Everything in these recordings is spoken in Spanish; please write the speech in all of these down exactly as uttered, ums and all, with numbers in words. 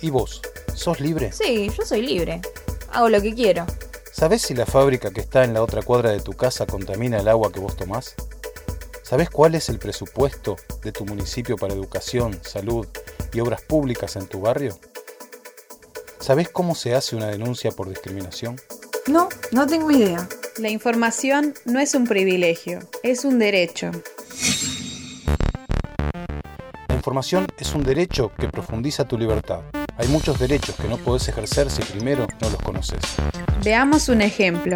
¿Y vos? ¿Sos libre? Sí, yo soy libre. Hago lo que quiero. ¿Sabés si la fábrica que está en la otra cuadra de tu casa contamina el agua que vos tomás? ¿Sabés cuál es el presupuesto de tu municipio para educación, salud y obras públicas en tu barrio? ¿Sabés cómo se hace una denuncia por discriminación? No, no tengo idea. La información no es un privilegio, es un derecho. La información es un derecho que profundiza tu libertad. Hay muchos derechos que no podés ejercer si primero no los conoces. Veamos un ejemplo.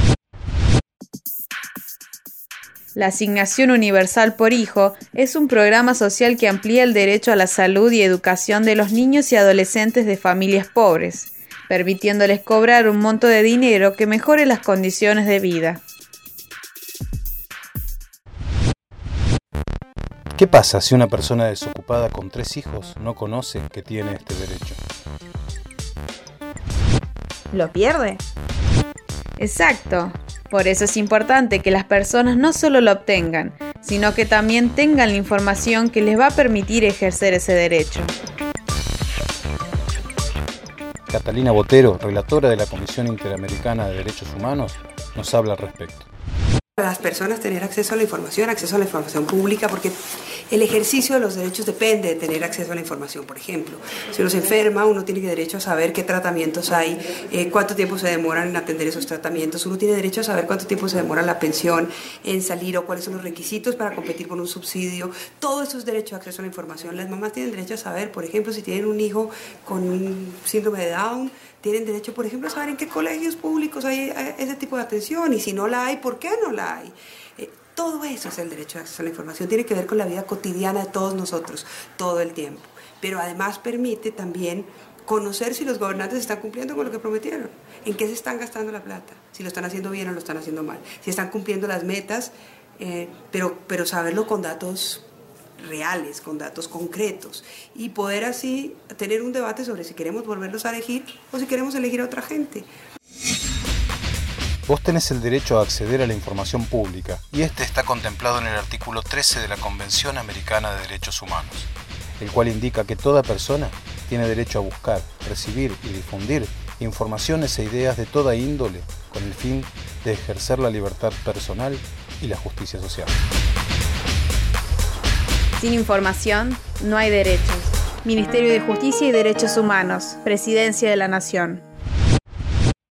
La Asignación Universal por Hijo es un programa social que amplía el derecho a la salud y educación de los niños y adolescentes de familias pobres, permitiéndoles cobrar un monto de dinero que mejore las condiciones de vida. ¿Qué pasa si una persona desocupada con tres hijos no conoce que tiene este derecho? ¿Lo pierde? Exacto. Por eso es importante que las personas no solo lo obtengan, sino que también tengan la información que les va a permitir ejercer ese derecho. Catalina Botero, relatora de la Comisión Interamericana de Derechos Humanos, nos habla al respecto. Para las personas tener acceso a la información, acceso a la información pública, porque el ejercicio de los derechos depende de tener acceso a la información. Por ejemplo, si uno se enferma, uno tiene derecho a saber qué tratamientos hay, eh, cuánto tiempo se demoran en atender esos tratamientos, uno tiene derecho a saber cuánto tiempo se demora la pensión en salir o cuáles son los requisitos para competir con un subsidio. Todo eso es derecho a acceso a la información. Las mamás tienen derecho a saber, por ejemplo, si tienen un hijo con síndrome de Down, tienen derecho, por ejemplo, a saber en qué colegios públicos hay ese tipo de atención y si no la hay, ¿por qué no la hay? Eh, todo eso es el derecho de acceso a la información. Tiene que ver con la vida cotidiana de todos nosotros, todo el tiempo. Pero además permite también conocer si los gobernantes están cumpliendo con lo que prometieron, en qué se están gastando la plata, si lo están haciendo bien o lo están haciendo mal, si están cumpliendo las metas, eh, pero, pero saberlo con datos reales, con datos concretos, y poder así tener un debate sobre si queremos volverlos a elegir o si queremos elegir a otra gente. Vos tenés el derecho a acceder a la información pública y este está contemplado en el artículo trece de la Convención Americana de Derechos Humanos, el cual indica que toda persona tiene derecho a buscar, recibir y difundir informaciones e ideas de toda índole con el fin de ejercer la libertad personal y la justicia social. Sin información, no hay derechos. Ministerio de Justicia y Derechos Humanos, Presidencia de la Nación.